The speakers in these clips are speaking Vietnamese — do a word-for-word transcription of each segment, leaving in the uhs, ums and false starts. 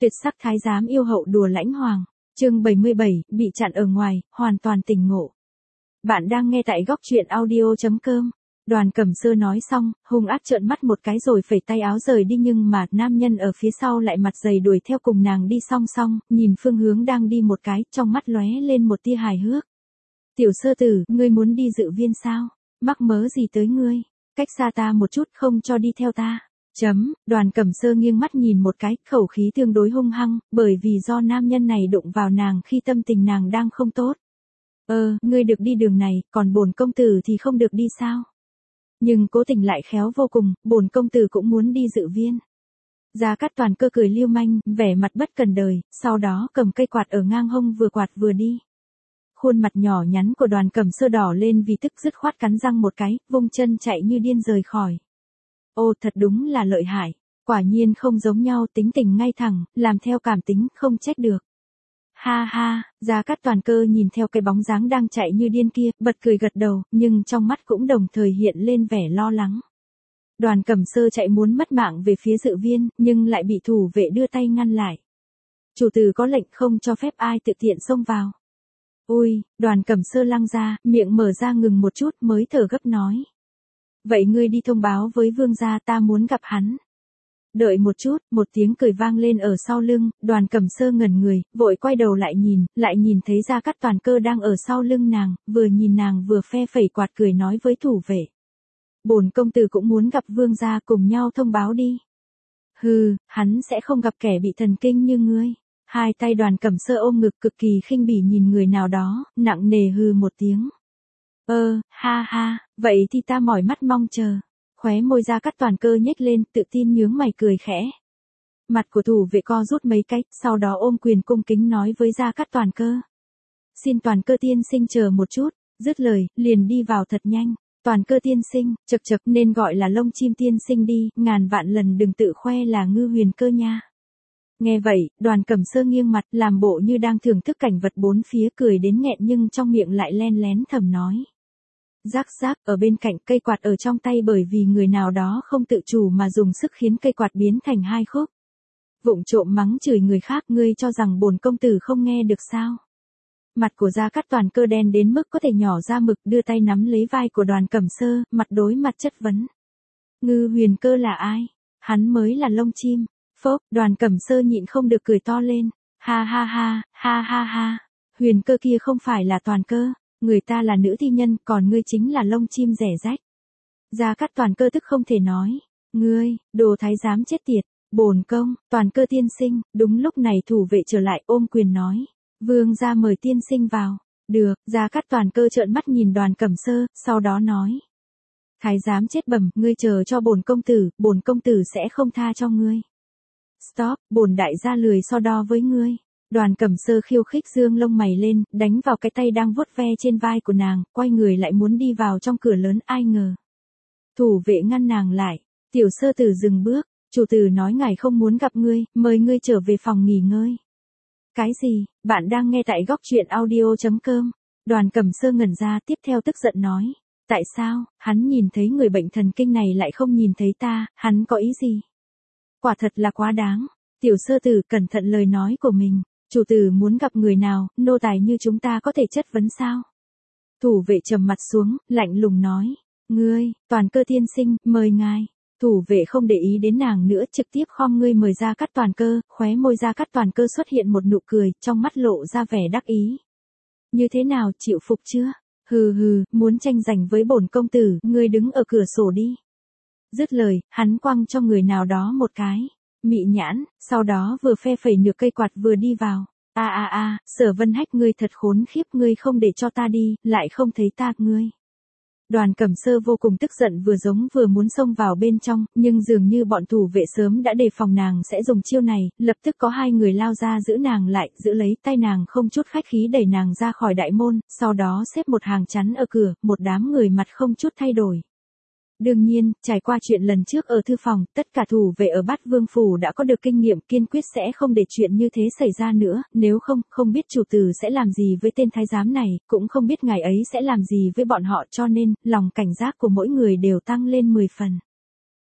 Tuyệt sắc thái giám yêu hậu đùa lãnh hoàng. Chương bảy mươi bảy, bị chặn ở ngoài, hoàn toàn tỉnh ngộ. Bạn đang nghe tại góc truyện audio chấm com. Đoàn Cẩm Sơ nói xong, hung ác trợn mắt một cái rồi phẩy tay áo rời đi, nhưng mà nam nhân ở phía sau lại mặt dày đuổi theo cùng nàng đi song song, nhìn phương hướng đang đi một cái, trong mắt lóe lên một tia hài hước. Tiểu Sơ tử, ngươi muốn đi dự viên sao? Mắc mớ gì tới ngươi? Cách xa ta một chút, không cho đi theo ta. Chấm, Đoàn Cẩm Sơ nghiêng mắt nhìn một cái, khẩu khí tương đối hung hăng, bởi vì do nam nhân này đụng vào nàng khi tâm tình nàng đang không tốt. Ờ, ngươi được đi đường này, còn bổn công tử thì không được đi sao? Nhưng Cố Tình lại khéo vô cùng, bổn công tử cũng muốn đi dự viên. Gia Cát Toàn Cơ cười lưu manh, vẻ mặt bất cần đời, sau đó cầm cây quạt ở ngang hông vừa quạt vừa đi. Khuôn mặt nhỏ nhắn của Đoàn Cẩm Sơ đỏ lên vì tức, dứt khoát cắn răng một cái, vung chân chạy như điên rời khỏi. Ô, thật đúng là lợi hại, quả nhiên không giống nhau, tính tình ngay thẳng, làm theo cảm tính, không trách được. Ha ha, Gia Cát Toàn Cơ nhìn theo cái bóng dáng đang chạy như điên kia, bật cười gật đầu, nhưng trong mắt cũng đồng thời hiện lên vẻ lo lắng. Đoàn Cẩm Sơ chạy muốn mất mạng về phía dự viên, nhưng lại bị thủ vệ đưa tay ngăn lại. Chủ tử có lệnh không cho phép ai tự tiện xông vào. Ui, Đoàn Cẩm Sơ lăng ra, miệng mở ra ngừng một chút mới thở gấp nói. Vậy ngươi đi thông báo với vương gia, ta muốn gặp hắn. Đợi một chút, một tiếng cười vang lên ở sau lưng, Đoàn Cẩm Sơ ngẩn người, vội quay đầu lại nhìn, lại nhìn thấy Gia Cát Toàn Cơ đang ở sau lưng nàng, vừa nhìn nàng vừa phe phẩy quạt cười nói với thủ vệ. Bổn công tử cũng muốn gặp vương gia, cùng nhau thông báo đi. Hừ, hắn sẽ không gặp kẻ bị thần kinh như ngươi. Hai tay Đoàn Cẩm Sơ ôm ngực cực kỳ khinh bỉ nhìn người nào đó, nặng nề hừ một tiếng. Ơ, ha ha, vậy thì ta mỏi mắt mong chờ. Khóe môi Gia Cát Toàn Cơ nhếch lên, tự tin nhướng mày cười khẽ. Mặt của thủ vệ co rút mấy cái, sau đó ôm quyền cung kính nói với Gia Cát Toàn Cơ. Xin Toàn Cơ tiên sinh chờ một chút, dứt lời, liền đi vào thật nhanh. Toàn Cơ tiên sinh, chật chật nên gọi là Lông Chim tiên sinh đi, ngàn vạn lần đừng tự khoe là Ngư Huyền Cơ nha. Nghe vậy, Đoàn Cẩm Sơ nghiêng mặt, làm bộ như đang thưởng thức cảnh vật bốn phía, cười đến nghẹn nhưng trong miệng lại len lén thầm nói. Rắc rắc, ở bên cạnh cây quạt ở trong tay bởi vì người nào đó không tự chủ mà dùng sức khiến cây quạt biến thành hai khúc. Vụng trộm mắng chửi người khác, ngươi cho rằng bổn công tử không nghe được sao? Mặt của Gia Cát Toàn Cơ đen đến mức có thể nhỏ ra mực, đưa tay nắm lấy vai của Đoàn Cẩm Sơ, mặt đối mặt chất vấn. Ngư Huyền Cơ là ai? Hắn mới là Lông Chim. Phốc, Đoàn Cẩm Sơ nhịn không được cười to lên. Ha ha ha, ha ha ha. Huyền Cơ kia không phải là Toàn Cơ. Người ta là nữ thi nhân, còn ngươi chính là Lông Chim rẻ rách. Gia Cát Toàn Cơ tức không thể nói. Ngươi, đồ thái giám chết tiệt, bổn công, Toàn Cơ tiên sinh. Đúng lúc này thủ vệ trở lại ôm quyền nói. Vương gia mời tiên sinh vào. Được, Gia Cát Toàn Cơ trợn mắt nhìn Đoàn Cẩm Sơ, sau đó nói. Thái giám chết bẩm, ngươi chờ cho bổn công tử, bổn công tử sẽ không tha cho ngươi. Stop, bổn đại gia lười so đo với ngươi. Đoàn Cẩm Sơ khiêu khích dương lông mày lên, đánh vào cái tay đang vuốt ve trên vai của nàng, quay người lại muốn đi vào trong cửa lớn, ai ngờ. Thủ vệ ngăn nàng lại. Tiểu Sơ tử dừng bước, chủ tử nói ngài không muốn gặp ngươi, mời ngươi trở về phòng nghỉ ngơi. Cái gì, bạn đang nghe tại góc truyện audio chấm com. Đoàn Cẩm Sơ ngẩn ra, tiếp theo tức giận nói. Tại sao, hắn nhìn thấy người bệnh thần kinh này lại không nhìn thấy ta, hắn có ý gì? Quả thật là quá đáng. Tiểu Sơ tử cẩn thận lời nói của mình. Chủ tử muốn gặp người nào, nô tài như chúng ta có thể chất vấn sao? Thủ vệ trầm mặt xuống, lạnh lùng nói. Ngươi, Toàn Cơ tiên sinh, mời ngài. Thủ vệ không để ý đến nàng nữa, trực tiếp khom ngươi mời Gia Cát Toàn Cơ, khóe môi Gia Cát Toàn Cơ xuất hiện một nụ cười, trong mắt lộ ra vẻ đắc ý. Như thế nào, chịu phục chưa? Hừ hừ, muốn tranh giành với bổn công tử, ngươi đứng ở cửa sổ đi. Dứt lời, hắn quăng cho người nào đó một cái. Mị nhãn, sau đó vừa phe phẩy nửa cây quạt vừa đi vào. A a a, Sở Vân Hách ngươi thật khốn khiếp, ngươi không để cho ta đi, lại không thấy ta, ngươi. Đoàn Cẩm Sơ vô cùng tức giận, vừa giống vừa muốn xông vào bên trong, nhưng dường như bọn thủ vệ sớm đã đề phòng nàng sẽ dùng chiêu này, lập tức có hai người lao ra giữ nàng lại, giữ lấy tay nàng không chút khách khí đẩy nàng ra khỏi đại môn, sau đó xếp một hàng chắn ở cửa, một đám người mặt không chút thay đổi. Đương nhiên, trải qua chuyện lần trước ở thư phòng, tất cả thủ vệ ở Bát Vương Phủ đã có được kinh nghiệm, kiên quyết sẽ không để chuyện như thế xảy ra nữa, nếu không, không biết chủ tử sẽ làm gì với tên thái giám này, cũng không biết ngài ấy sẽ làm gì với bọn họ, cho nên, lòng cảnh giác của mỗi người đều tăng lên mười phần.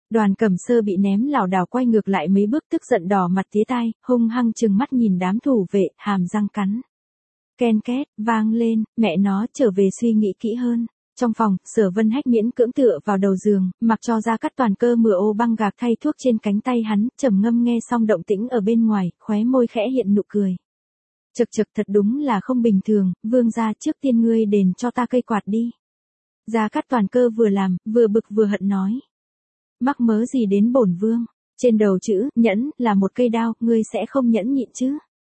Đoàn Cẩm Sơ bị ném lảo đảo quay ngược lại mấy bước tức giận đỏ mặt tía tai, hung hăng trừng mắt nhìn đám thủ vệ, hàm răng cắn. Ken két, vang lên, mẹ nó trở về suy nghĩ kỹ hơn. Trong phòng, Sở Vân Hách miễn cưỡng tựa vào đầu giường, mặc cho Gia Cát Toàn Cơ mửa ô băng gạc thay thuốc trên cánh tay hắn, trầm ngâm nghe xong động tĩnh ở bên ngoài, khóe môi khẽ hiện nụ cười. Chậc chậc thật đúng là không bình thường, vương gia trước tiên ngươi đền cho ta cây quạt đi. Gia Cát Toàn Cơ vừa làm, vừa bực vừa hận nói. Mắc mớ gì đến bổn vương, trên đầu chữ, nhẫn, là một cây đao, ngươi sẽ không nhẫn nhịn chứ.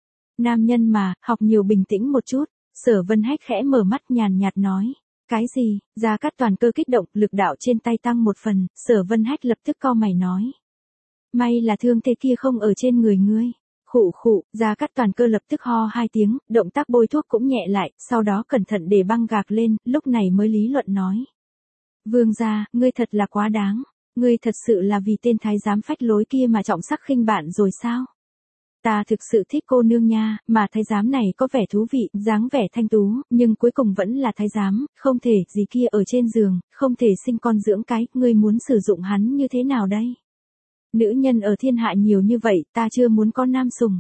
Nam nhân mà, học nhiều bình tĩnh một chút, Sở Vân Hách khẽ mở mắt nhàn nhạt nói. Cái gì, Gia Cát Toàn Cơ kích động, lực đạo trên tay tăng một phần, Sở Vân Hách lập tức cau mày nói. May là thương thế kia không ở trên người ngươi. Khụ khụ, Gia Cát Toàn Cơ lập tức ho hai tiếng, động tác bôi thuốc cũng nhẹ lại, sau đó cẩn thận để băng gạc lên, lúc này mới lý luận nói. Vương gia, ngươi thật là quá đáng, ngươi thật sự là vì tên thái giám phách lối kia mà trọng sắc khinh bạn rồi sao? Ta thực sự thích cô nương nha, mà thái giám này có vẻ thú vị, dáng vẻ thanh tú, nhưng cuối cùng vẫn là thái giám, không thể gì kia ở trên giường, không thể sinh con dưỡng cái, ngươi muốn sử dụng hắn như thế nào đây? Nữ nhân ở thiên hạ nhiều như vậy, ta chưa muốn con nam sùng.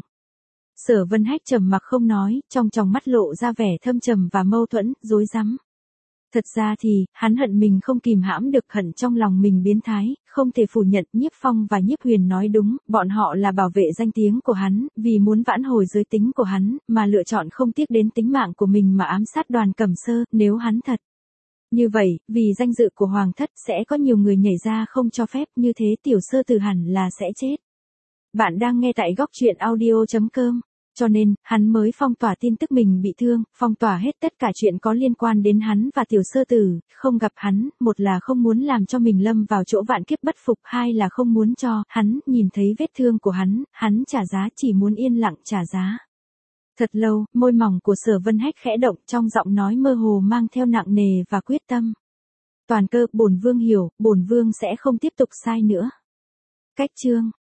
Sở Vân Hách trầm mặc không nói, trong tròng mắt lộ ra vẻ thâm trầm và mâu thuẫn, rối rắm. Thật ra thì, hắn hận mình không kìm hãm được, hận trong lòng mình biến thái, không thể phủ nhận. Nhiếp Phong và Nhiếp Huyền nói đúng, bọn họ là bảo vệ danh tiếng của hắn, vì muốn vãn hồi giới tính của hắn, mà lựa chọn không tiếc đến tính mạng của mình mà ám sát Đoàn Cẩm Sơ, nếu hắn thật. Như vậy, vì danh dự của Hoàng thất sẽ có nhiều người nhảy ra không cho phép, như thế tiểu sơ từ hẳn là sẽ chết. Bạn đang nghe tại góc truyện audio chấm com. Cho nên, hắn mới phong tỏa tin tức mình bị thương, phong tỏa hết tất cả chuyện có liên quan đến hắn và tiểu sơ tử, không gặp hắn, một là không muốn làm cho mình lâm vào chỗ vạn kiếp bất phục, hai là không muốn cho hắn nhìn thấy vết thương của hắn, hắn trả giá, chỉ muốn yên lặng trả giá. Thật lâu, môi mỏng của Sở Vân Hách khẽ động, trong giọng nói mơ hồ mang theo nặng nề và quyết tâm. Toàn Cơ, bổn vương hiểu, bổn vương sẽ không tiếp tục sai nữa. Cách chương